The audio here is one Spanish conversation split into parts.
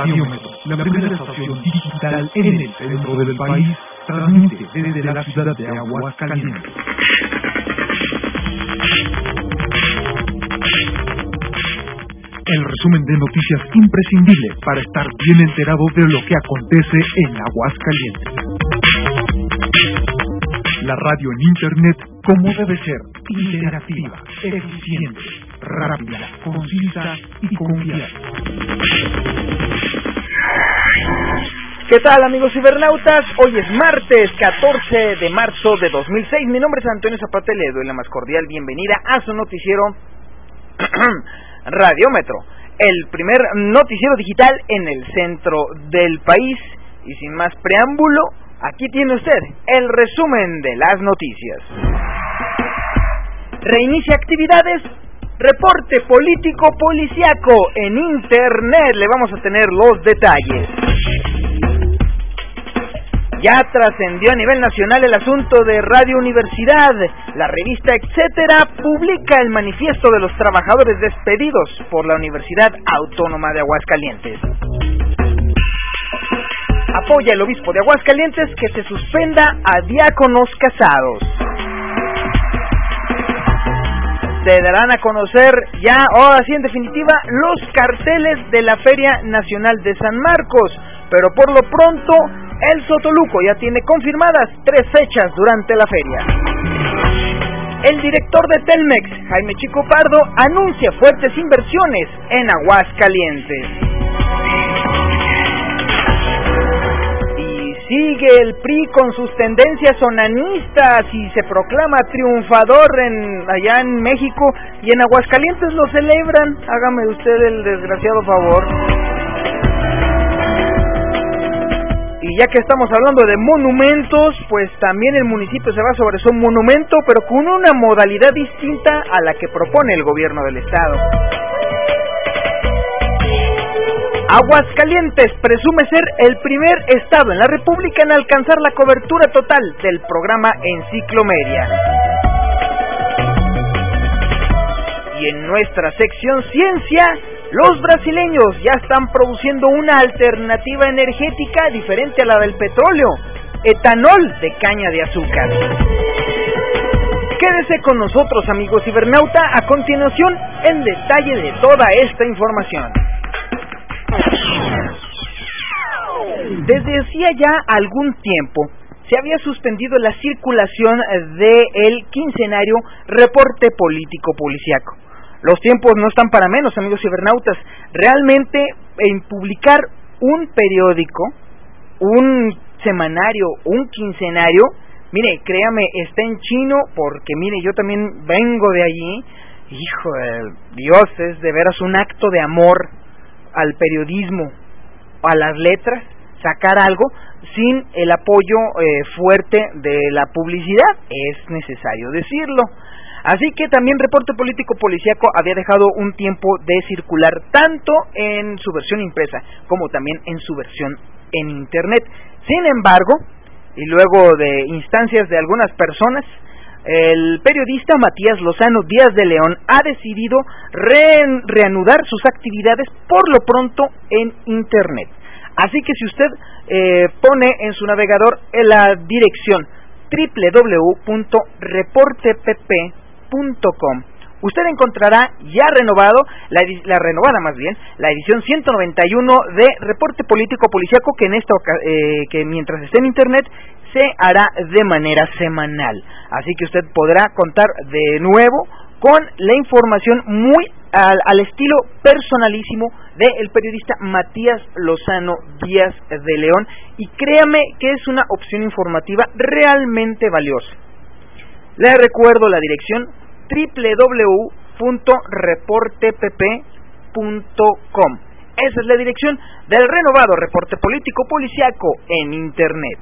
Radiómetro, la primera estación digital en el centro del país, transmite desde la ciudad de Aguascalientes. El resumen de noticias imprescindible para estar bien enterado de lo que acontece en Aguascalientes. La radio en Internet como debe ser, interactiva, eficiente, rápida, concisa y confiable. ¿Qué tal, amigos cibernautas? Hoy es martes 14 de marzo de 2006. Mi nombre es Antonio Zapata y le doy la más cordial bienvenida a su noticiero Radiómetro, el primer noticiero digital en el centro del país. Y sin más preámbulo, aquí tiene usted el resumen de las noticias. Reinicia actividades, reporte político policiaco en Internet. Le vamos a tener los detalles. Ya trascendió a nivel nacional el asunto de Radio Universidad. La revista Etcétera publica el manifiesto de los trabajadores despedidos por la Universidad Autónoma de Aguascalientes. Apoya el obispo de Aguascalientes que se suspenda a diáconos casados. Se darán a conocer ya, ahora sí en definitiva, los carteles de la Feria Nacional de San Marcos. Pero por lo pronto, el Sotoluco ya tiene confirmadas 3 fechas durante la feria. El director de Telmex, Jaime Chico Pardo, anuncia fuertes inversiones en Aguascalientes. Y sigue el PRI con sus tendencias onanistas y se proclama triunfador allá en México, y en Aguascalientes lo celebran. Hágame usted el desgraciado favor. Y ya que estamos hablando de monumentos, pues también el municipio se va sobre su monumento, pero con una modalidad distinta a la que propone el gobierno del estado. Aguascalientes presume ser el primer estado en la República en alcanzar la cobertura total del programa Enciclomedia. Y en nuestra sección Ciencia, los brasileños ya están produciendo una alternativa energética diferente a la del petróleo: etanol de caña de azúcar. Quédese con nosotros, amigos cibernauta, a continuación el detalle de toda esta información. Desde hacía ya algún tiempo se había suspendido la circulación del quincenario Reporte Político Policiaco. Los tiempos no están para menos, amigos cibernautas. Realmente, en publicar un periódico, un semanario, un quincenario, mire, créame, está en chino, porque mire, yo también vengo de allí. Hijo de Dios, es de veras un acto de amor al periodismo, a las letras, sacar algo sin el apoyo fuerte de la publicidad, es necesario decirlo. Así que también Reporte Político Policiaco había dejado un tiempo de circular tanto en su versión impresa como también en su versión en Internet. Sin embargo, y luego de instancias de algunas personas, el periodista Matías Lozano Díaz de León ha decidido reanudar sus actividades por lo pronto en Internet. Así que si usted pone en su navegador la dirección www.reportepp.com, usted encontrará ya renovado, la edición 191 de Reporte Político Policiaco, que mientras esté en Internet se hará de manera semanal. Así que usted podrá contar de nuevo con la información muy al estilo personalísimo del periodista Matías Lozano Díaz de León, y créame que es una opción informativa realmente valiosa. Le recuerdo la dirección www.reportepp.com. Esa es la dirección del renovado Reporte Político Policiaco en Internet.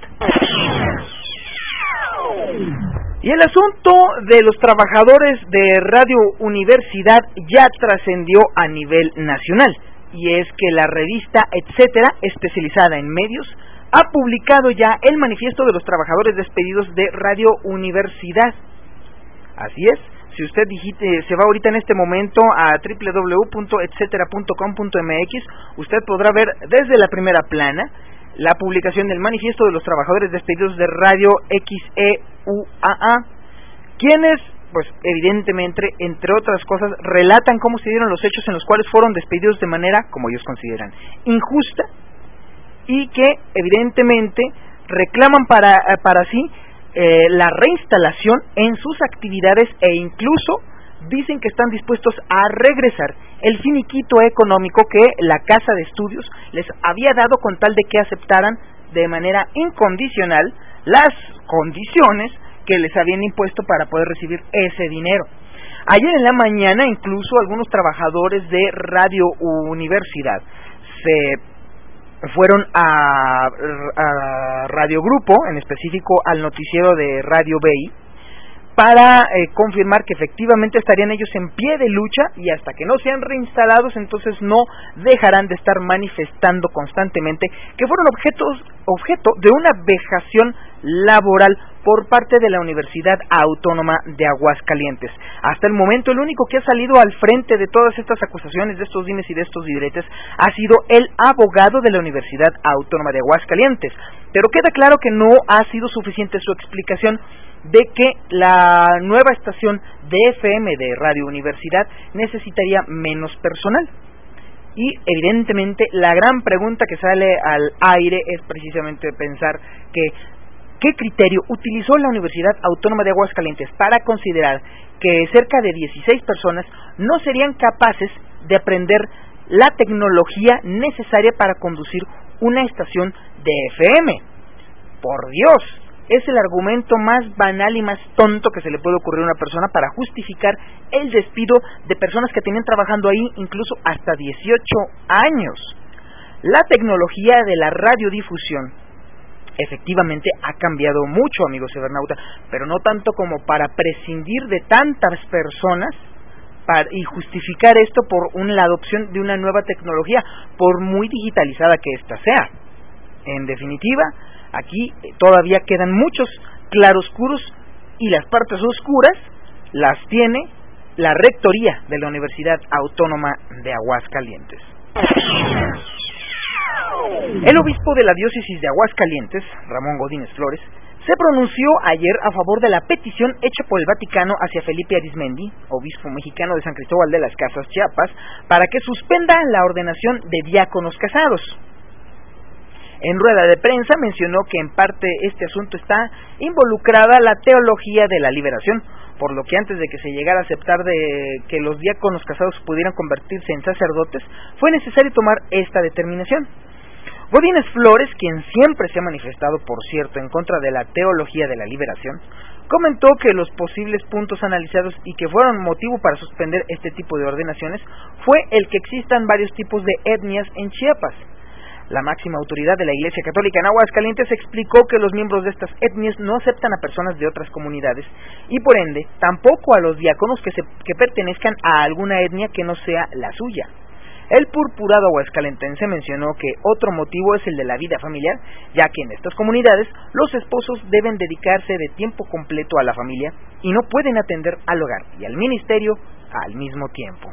Y el asunto de los trabajadores de Radio Universidad ya trascendió a nivel nacional, y es que la revista Etcétera, especializada en medios, ha publicado ya el manifiesto de los trabajadores despedidos de Radio Universidad. Así es, Si usted se va ahorita en este momento a www.etcetera.com.mx, usted podrá ver desde la primera plana la publicación del manifiesto de los trabajadores despedidos de Radio XEUAA, quienes, pues evidentemente, entre otras cosas, relatan cómo se dieron los hechos en los cuales fueron despedidos de manera, como ellos consideran, injusta, y que evidentemente reclaman para sí la reinstalación en sus actividades, e incluso dicen que están dispuestos a regresar el finiquito económico que la Casa de Estudios les había dado con tal de que aceptaran de manera incondicional las condiciones que les habían impuesto para poder recibir ese dinero. Ayer en la mañana incluso algunos trabajadores de Radio Universidad se fueron a Radio Grupo, en específico al noticiero de Radio BI, para confirmar que efectivamente estarían ellos en pie de lucha, y hasta que no sean reinstalados entonces no dejarán de estar manifestando constantemente que fueron objeto de una vejación laboral por parte de la Universidad Autónoma de Aguascalientes. Hasta el momento el único que ha salido al frente de todas estas acusaciones, de estos dimes y de estos diretes, ha sido el abogado de la Universidad Autónoma de Aguascalientes, pero queda claro que no ha sido suficiente su explicación de que la nueva estación de FM de Radio Universidad necesitaría menos personal. Y evidentemente la gran pregunta que sale al aire es precisamente pensar que ¿qué criterio utilizó la Universidad Autónoma de Aguascalientes para considerar que cerca de 16 personas no serían capaces de aprender la tecnología necesaria para conducir una estación de FM? Por Dios, es el argumento más banal y más tonto que se le puede ocurrir a una persona para justificar el despido de personas que tenían trabajando ahí incluso hasta 18 años. La tecnología de la radiodifusión efectivamente ha cambiado mucho, amigos cibernautas, pero no tanto como para prescindir de tantas personas y justificar esto por la adopción de una nueva tecnología, por muy digitalizada que ésta sea. En definitiva, aquí todavía quedan muchos claroscuros, y las partes oscuras las tiene la rectoría de la Universidad Autónoma de Aguascalientes. El obispo de la diócesis de Aguascalientes, Ramón Godínez Flores, se pronunció ayer a favor de la petición hecha por el Vaticano hacia Felipe Arizmendi, obispo mexicano de San Cristóbal de las Casas, Chiapas, para que suspenda la ordenación de diáconos casados. En rueda de prensa mencionó que en parte este asunto está involucrada la teología de la liberación, por lo que antes de que se llegara a aceptar de que los diáconos casados pudieran convertirse en sacerdotes, fue necesario tomar esta determinación. Godínez Flores, quien siempre se ha manifestado, por cierto, en contra de la teología de la liberación, comentó que los posibles puntos analizados y que fueron motivo para suspender este tipo de ordenaciones fue el que existan varios tipos de etnias en Chiapas. La máxima autoridad de la Iglesia Católica en Aguascalientes explicó que los miembros de estas etnias no aceptan a personas de otras comunidades y por ende tampoco a los diáconos que pertenezcan a alguna etnia que no sea la suya. El purpurado aguascalentense mencionó que otro motivo es el de la vida familiar, ya que en estas comunidades los esposos deben dedicarse de tiempo completo a la familia y no pueden atender al hogar y al ministerio al mismo tiempo.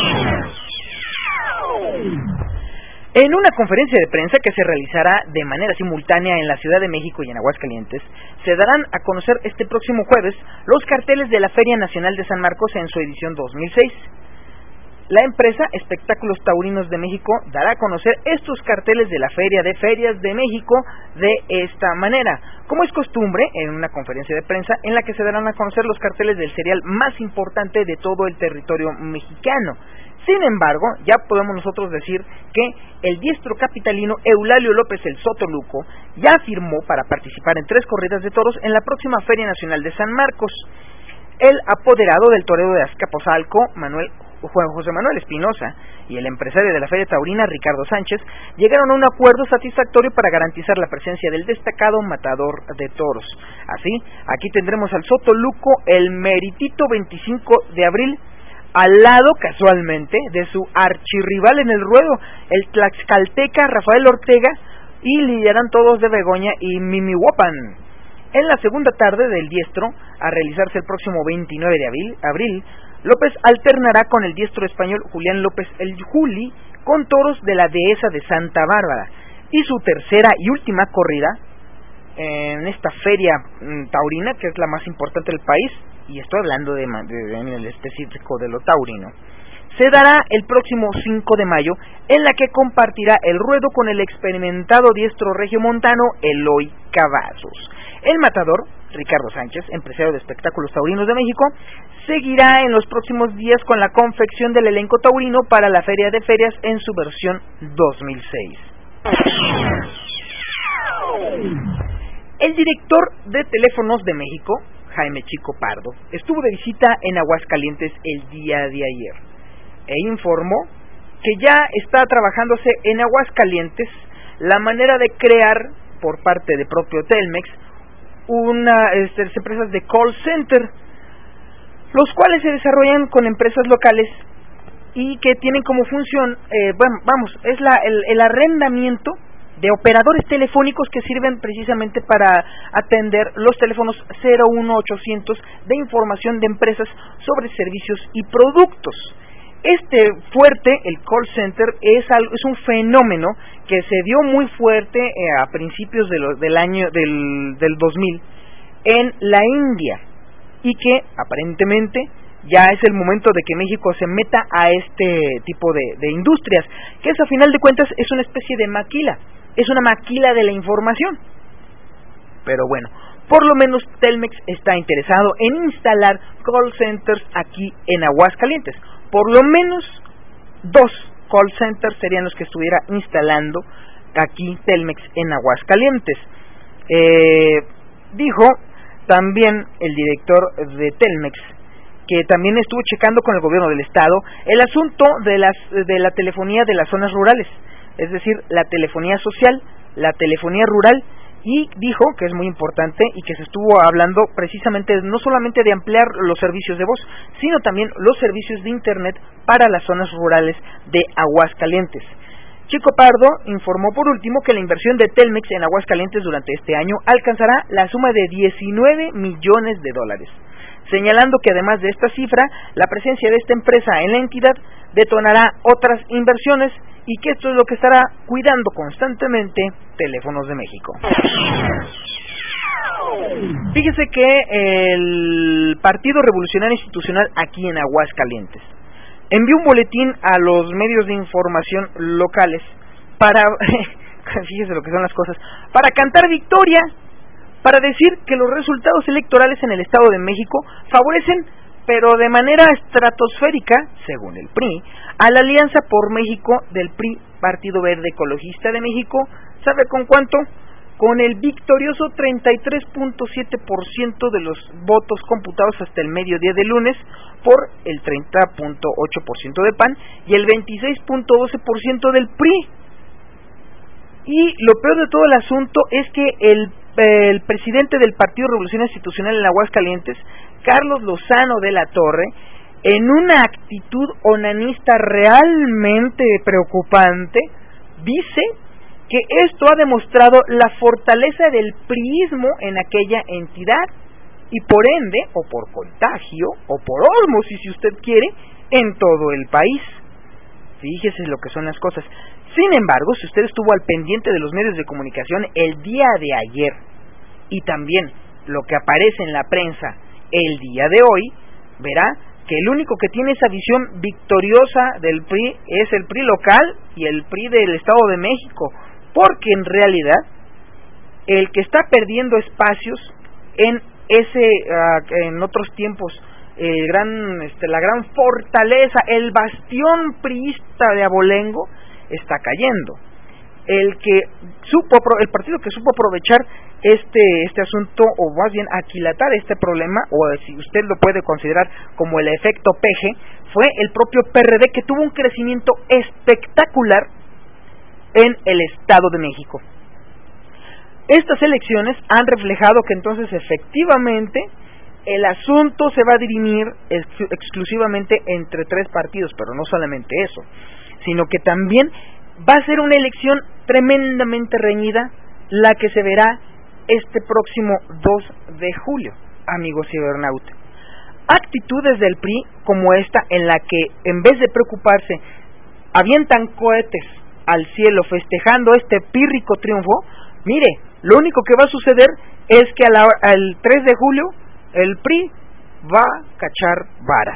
En una conferencia de prensa que se realizará de manera simultánea en la Ciudad de México y en Aguascalientes, se darán a conocer este próximo jueves los carteles de la Feria Nacional de San Marcos en su edición 2006. La empresa Espectáculos Taurinos de México dará a conocer estos carteles de la Feria de Ferias de México de esta manera, como es costumbre en una conferencia de prensa en la que se darán a conocer los carteles del serial más importante de todo el territorio mexicano. Sin embargo, ya podemos nosotros decir que el diestro capitalino Eulalio López el Sotoluco ya firmó para participar en 3 corridas de toros en la próxima Feria Nacional de San Marcos. El apoderado del toreo de Azcapotzalco, Juan José Manuel Espinosa, y el empresario de la Feria Taurina, Ricardo Sánchez, llegaron a un acuerdo satisfactorio para garantizar la presencia del destacado matador de toros. Así, aquí tendremos al Sotoluco el meritito 25 de abril, al lado, casualmente, de su archirrival en el ruedo, el tlaxcalteca Rafael Ortega, y lidiarán todos de Begoña y Mimihuapan. En la segunda tarde del diestro, a realizarse el próximo 29 de abril, López alternará con el diestro español Julián López el Juli con toros de la Dehesa de Santa Bárbara, y su tercera y última corrida en esta feria taurina, que es la más importante del país, y estoy hablando en el específico de lo taurino, se dará el próximo 5 de mayo, en la que compartirá el ruedo con el experimentado diestro regiomontano Eloy Cavazos. El matador, Ricardo Sánchez, empresario de espectáculos taurinos de México, seguirá en los próximos días con la confección del elenco taurino para la Feria de Ferias en su versión 2006. El director de Teléfonos de México, Jaime Chico Pardo, estuvo de visita en Aguascalientes el día de ayer e informó que ya está trabajándose en Aguascalientes la manera de crear por parte de propio Telmex empresas de call center, los cuales se desarrollan con empresas locales y que tienen como función, es el arrendamiento de operadores telefónicos que sirven precisamente para atender los teléfonos 01800 de información de empresas sobre servicios y productos. Este fuerte, el call center, es un fenómeno que se dio muy fuerte a principios del año del 2000 en la India, y que aparentemente ya es el momento de que México se meta a este tipo de industrias, que es, a final de cuentas, es una especie de maquila, es una maquila de la información. Pero bueno, por lo menos Telmex está interesado en instalar call centers aquí en Aguascalientes. Por lo menos 2 call centers serían los que estuviera instalando aquí Telmex en Aguascalientes. Dijo también el director de Telmex que también estuvo checando con el gobierno del estado el asunto de la telefonía de las zonas rurales, es decir, la telefonía social, la telefonía rural, y dijo que es muy importante y que se estuvo hablando precisamente no solamente de ampliar los servicios de voz, sino también los servicios de internet para las zonas rurales de Aguascalientes. Chico Pardo informó por último que la inversión de Telmex en Aguascalientes durante este año alcanzará la suma de $19 millones, señalando que además de esta cifra, la presencia de esta empresa en la entidad detonará otras inversiones y que esto es lo que estará cuidando constantemente Teléfonos de México. Fíjese que el Partido Revolucionario Institucional aquí en Aguascalientes envió un boletín a los medios de información locales para, fíjese lo que son las cosas, para cantar victoria, para decir que los resultados electorales en el Estado de México favorecen, pero de manera estratosférica, según el PRI, a la Alianza por México del PRI, Partido Verde Ecologista de México. ¿Sabe con cuánto? Con el victorioso 33.7% de los votos computados hasta el mediodía de lunes por el 30.8% de PAN y el 26.12% del PRI. Y lo peor de todo el asunto es que el presidente del Partido Revolucionario Institucional en Aguascalientes, Carlos Lozano de la Torre, en una actitud onanista realmente preocupante, dice que esto ha demostrado la fortaleza del priismo en aquella entidad y por ende, o por contagio, o por ósmosis si usted quiere, en todo el país. Fíjese lo que son las cosas. Sin embargo, si usted estuvo al pendiente de los medios de comunicación el día de ayer y también lo que aparece en la prensa el día de hoy, verá que el único que tiene esa visión victoriosa del PRI es el PRI local y el PRI del Estado de México, porque en realidad el que está perdiendo espacios en otros tiempos, la gran fortaleza, el bastión priista de Abolengo, está cayendo. El partido que supo aprovechar este asunto, o más bien aquilatar este problema, o si usted lo puede considerar como el efecto peje, fue el propio PRD, que tuvo un crecimiento espectacular en el Estado de México. Estas elecciones han reflejado que entonces efectivamente el asunto se va a dirimir exclusivamente entre 3 partidos, pero no solamente eso, sino que también va a ser una elección tremendamente reñida la que se verá este próximo 2 de julio, amigos cibernautas. Actitudes del PRI como esta, en la que en vez de preocuparse avientan cohetes al cielo festejando este pírrico triunfo. Mire, lo único que va a suceder es que al 3 de julio el PRI va a cachar varas.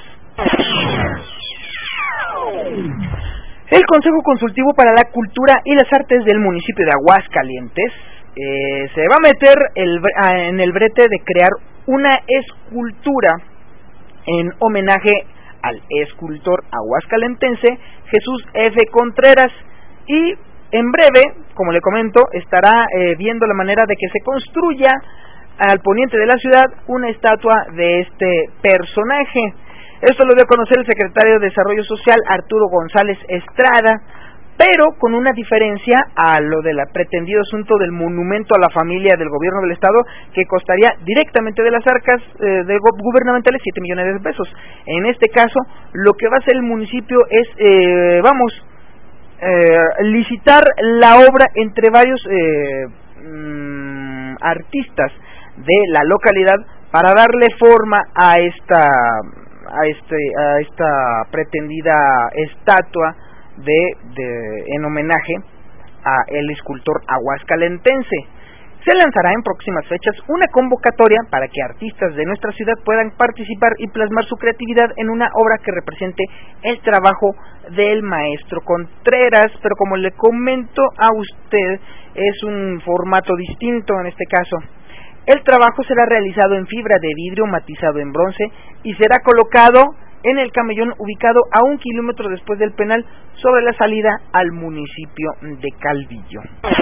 El Consejo Consultivo para la Cultura y las Artes del municipio de Aguascalientes se va a meter en el brete de crear una escultura en homenaje al escultor aguascalentense Jesús F. Contreras, y en breve, como le comento, estará viendo la manera de que se construya al poniente de la ciudad una estatua de este personaje. Esto lo dio a conocer el secretario de Desarrollo Social, Arturo González Estrada, pero con una diferencia a lo del pretendido asunto del monumento a la familia del gobierno del estado, que costaría directamente de las arcas gubernamentales 7 millones de pesos. En este caso, lo que va a hacer el municipio es, licitar la obra entre varios artistas de la localidad para darle forma a esta pretendida estatua en homenaje a el escultor aguascalentense. Se lanzará en próximas fechas una convocatoria para que artistas de nuestra ciudad puedan participar y plasmar su creatividad en una obra que represente el trabajo del maestro Contreras, pero como le comento a usted, es un formato distinto en este caso. El trabajo será realizado en fibra de vidrio matizado en bronce y será colocado en el camellón ubicado a 1 kilómetro después del penal, sobre la salida al municipio de Calvillo.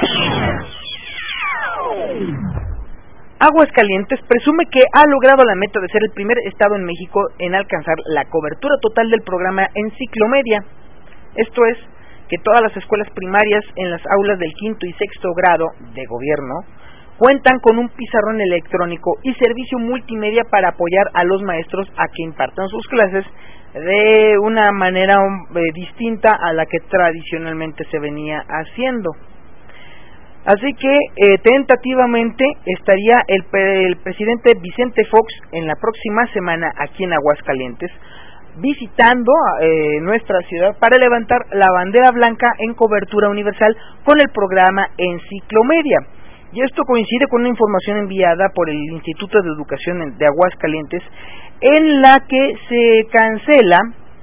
Aguascalientes presume que ha logrado la meta de ser el primer estado en México en alcanzar la cobertura total del programa en ciclomedia. Esto es, que todas las escuelas primarias en las aulas del 5º y 6º grado de gobierno cuentan con un pizarrón electrónico y servicio multimedia para apoyar a los maestros a que impartan sus clases de una manera distinta a la que tradicionalmente se venía haciendo. Así que tentativamente estaría el presidente Vicente Fox en la próxima semana aquí en Aguascalientes, visitando nuestra ciudad para levantar la bandera blanca en cobertura universal con el programa Enciclomedia. Y esto coincide con una información enviada por el Instituto de Educación de Aguascalientes, en la que se cancela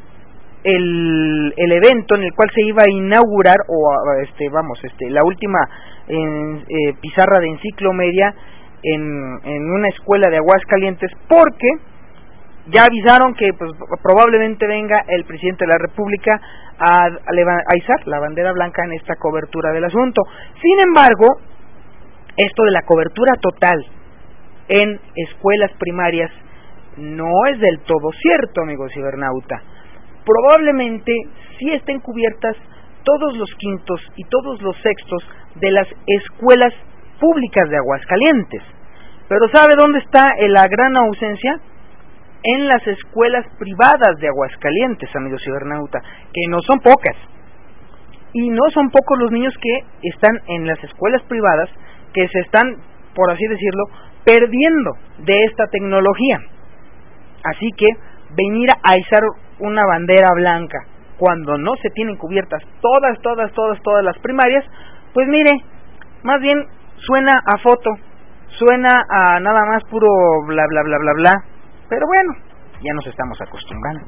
el evento en el cual se iba a inaugurar la última pizarra de Enciclomedia en una escuela de Aguascalientes, porque ya avisaron que pues probablemente venga el presidente de la República a izar la bandera blanca en esta cobertura del asunto. Sin embargo, esto de la cobertura total en escuelas primarias no es del todo cierto, amigo cibernauta. Probablemente sí estén cubiertas todos los quintos y todos los sextos de las escuelas públicas de Aguascalientes. Pero ¿sabe dónde está la gran ausencia? En las escuelas privadas de Aguascalientes, amigo cibernauta, que no son pocas. Y no son pocos los niños que están en las escuelas privadas, que se están, por así decirlo, perdiendo de esta tecnología. Así que venir a izar una bandera blanca cuando no se tienen cubiertas todas las primarias, pues mire, más bien suena a foto, suena a nada más puro bla bla bla bla bla, pero bueno, ya nos estamos acostumbrando.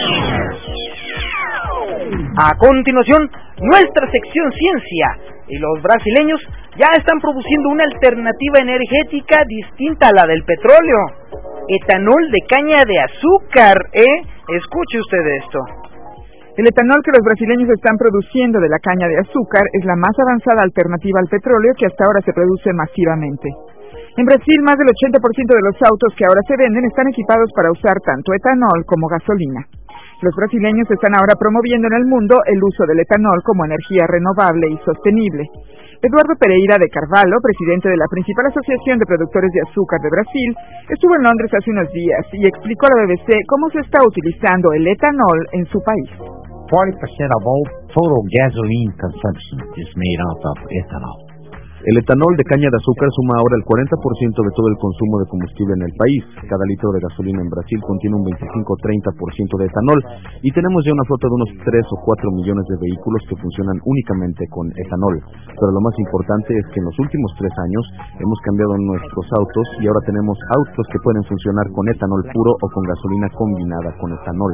A continuación, nuestra sección Ciencia, y los brasileños ya están produciendo una alternativa energética distinta a la del petróleo: etanol de caña de azúcar, Escuche usted esto. El etanol que los brasileños están produciendo de la caña de azúcar es la más avanzada alternativa al petróleo que hasta ahora se produce masivamente. En Brasil, más del 80% de los autos que ahora se venden están equipados para usar tanto etanol como gasolina. Los brasileños están ahora promoviendo en el mundo el uso del etanol como energía renovable y sostenible. Eduardo Pereira de Carvalho, presidente de la principal asociación de productores de azúcar de Brasil, estuvo en Londres hace unos días y explicó a la BBC cómo se está utilizando el etanol en su país. 40% of all total gasoline consumption is made out of ethanol. El etanol de caña de azúcar suma ahora el 40% de todo el consumo de combustible en el país. Cada litro de gasolina en Brasil contiene un 25-30% de etanol y tenemos ya una flota de unos 3 o 4 millones de vehículos que funcionan únicamente con etanol. Pero lo más importante es que en los últimos 3 años hemos cambiado nuestros autos y ahora tenemos autos que pueden funcionar con etanol puro o con gasolina combinada con etanol.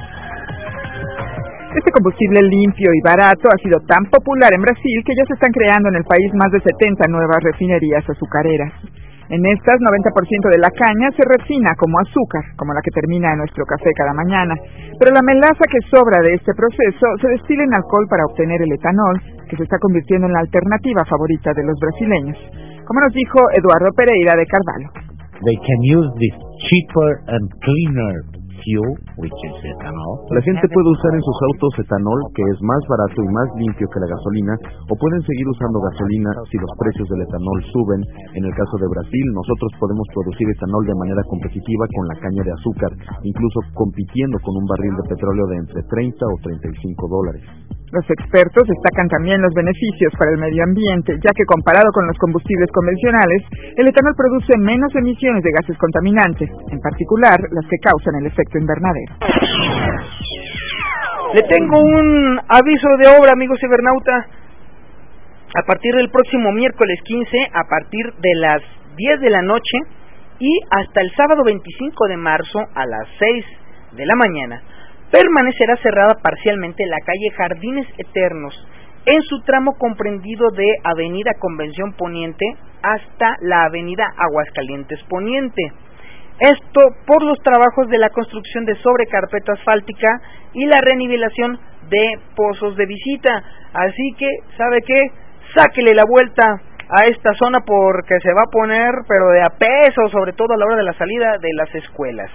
Este combustible limpio y barato ha sido tan popular en Brasil que ya se están creando en el país más de 70 nuevas refinerías azucareras. En estas, 90% de la caña se refina como azúcar, como la que termina en nuestro café cada mañana. Pero la melaza que sobra de este proceso se destila en alcohol para obtener el etanol, que se está convirtiendo en la alternativa favorita de los brasileños. Como nos dijo Eduardo Pereira de Carvalho. They can use this cheaper and cleaner fuel, which is ethanol. La gente puede usar en sus autos etanol, que es más barato y más limpio que la gasolina, o pueden seguir usando gasolina si los precios del etanol suben. En el caso de Brasil, nosotros podemos producir etanol de manera competitiva con la caña de azúcar, incluso compitiendo con un barril de petróleo de entre 30 o $35. Los expertos destacan también los beneficios para el medio ambiente, ya que comparado con los combustibles convencionales, el etanol produce menos emisiones de gases contaminantes, en particular las que causan el efecto invernadero. Le tengo un aviso de obra, amigo cibernauta. A partir del próximo miércoles 15, a partir de las 10 de la noche y hasta el sábado 25 de marzo a las 6 de la mañana, permanecerá cerrada parcialmente la calle Jardines Eternos, en su tramo comprendido de Avenida Convención Poniente hasta la Avenida Aguascalientes Poniente. Esto por los trabajos de la construcción de sobrecarpeta asfáltica y la renivelación de pozos de visita. Así que, ¿sabe qué? Sáquele la vuelta a esta zona porque se va a poner, pero de a peso, sobre todo a la hora de la salida de las escuelas.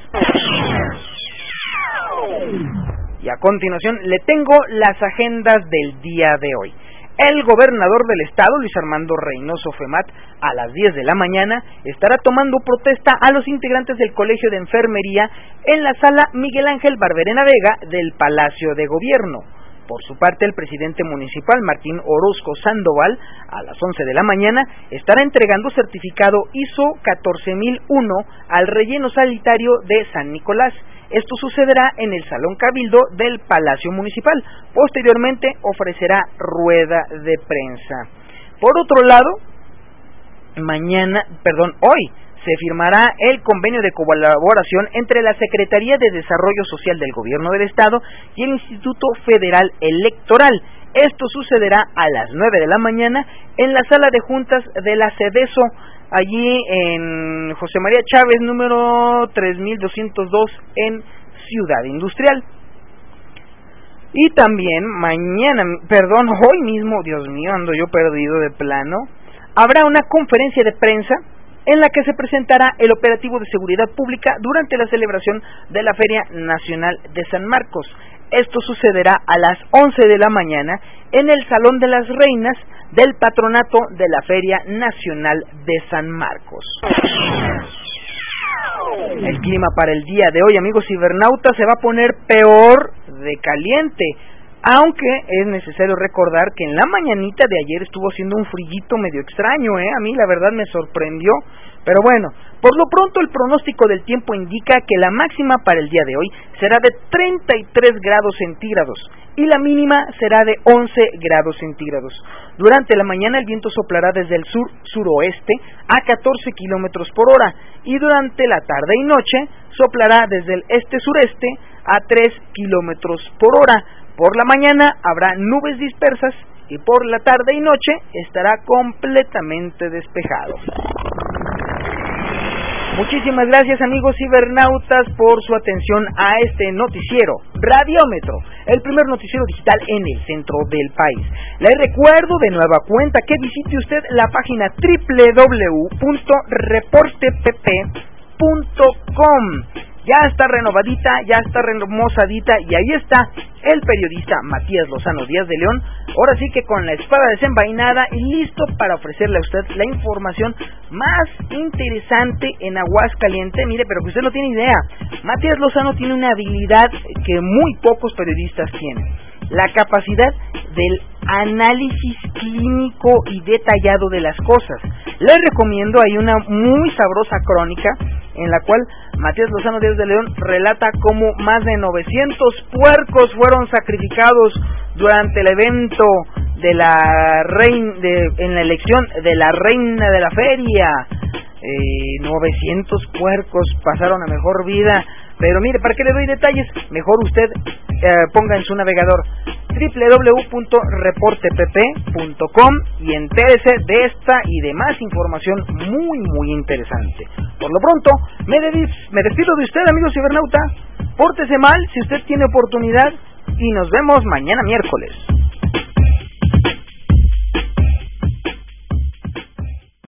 Y a continuación le tengo las agendas del día de hoy. El gobernador del estado, Luis Armando Reynoso Femat, a las 10 de la mañana estará tomando protesta a los integrantes del Colegio de Enfermería en la sala Miguel Ángel Barberena Vega del Palacio de Gobierno. Por su parte, el presidente municipal, Martín Orozco Sandoval, a las 11 de la mañana, estará entregando certificado ISO 14001 al relleno sanitario de San Nicolás. Esto sucederá en el Salón Cabildo del Palacio Municipal. Posteriormente ofrecerá rueda de prensa. Por otro lado, hoy se firmará el convenio de colaboración entre la Secretaría de Desarrollo Social del Gobierno del Estado y el Instituto Federal Electoral. Esto sucederá a las 9 de la mañana en la sala de juntas de la CEDESO, allí en José María Chávez, número 3202, en Ciudad Industrial. Y también hoy mismo, Dios mío, ando yo perdido de plano, habrá una conferencia de prensa en la que se presentará el operativo de seguridad pública durante la celebración de la Feria Nacional de San Marcos. Esto sucederá a las 11 de la mañana en el Salón de las Reinas del Patronato de la Feria Nacional de San Marcos. El clima para el día de hoy, amigos cibernautas, se va a poner peor de caliente, aunque es necesario recordar que en la mañanita de ayer estuvo haciendo un frillito medio extraño, a mí la verdad me sorprendió, pero bueno, por lo pronto el pronóstico del tiempo indica que la máxima para el día de hoy será de 33 grados centígrados y la mínima será de 11 grados centígrados. Durante la mañana el viento soplará desde el sur-suroeste a 14 kilómetros por hora y durante la tarde y noche soplará desde el este-sureste a 3 kilómetros por hora. Por la mañana habrá nubes dispersas y por la tarde y noche estará completamente despejado. Muchísimas gracias, amigos cibernautas, por su atención a este noticiero Radiómetro, el primer noticiero digital en el centro del país. Les recuerdo de nueva cuenta que visite usted la página www.reportepp.com. Ya está renovadita, ya está remozadita y ahí está el periodista Matías Lozano Díaz de León, ahora sí que con la espada desenvainada y listo para ofrecerle a usted la información más interesante en Aguascalientes. Mire, pero que usted no tiene idea, Matías Lozano tiene una habilidad que muy pocos periodistas tienen, la capacidad del análisis clínico y detallado de las cosas. Les recomiendo, hay una muy sabrosa crónica en la cual Matías Lozano Díaz de León relata cómo más de 900 puercos fueron sacrificados durante el evento de la en la elección de la reina de la feria. 900 puercos pasaron a mejor vida. Pero mire, ¿para qué le doy detalles? Mejor usted ponga en su navegador www.reportepp.com y entérese de esta y de más información muy interesante. Por lo pronto, me despido de usted, amigo cibernauta. Pórtese mal si usted tiene oportunidad y nos vemos mañana miércoles.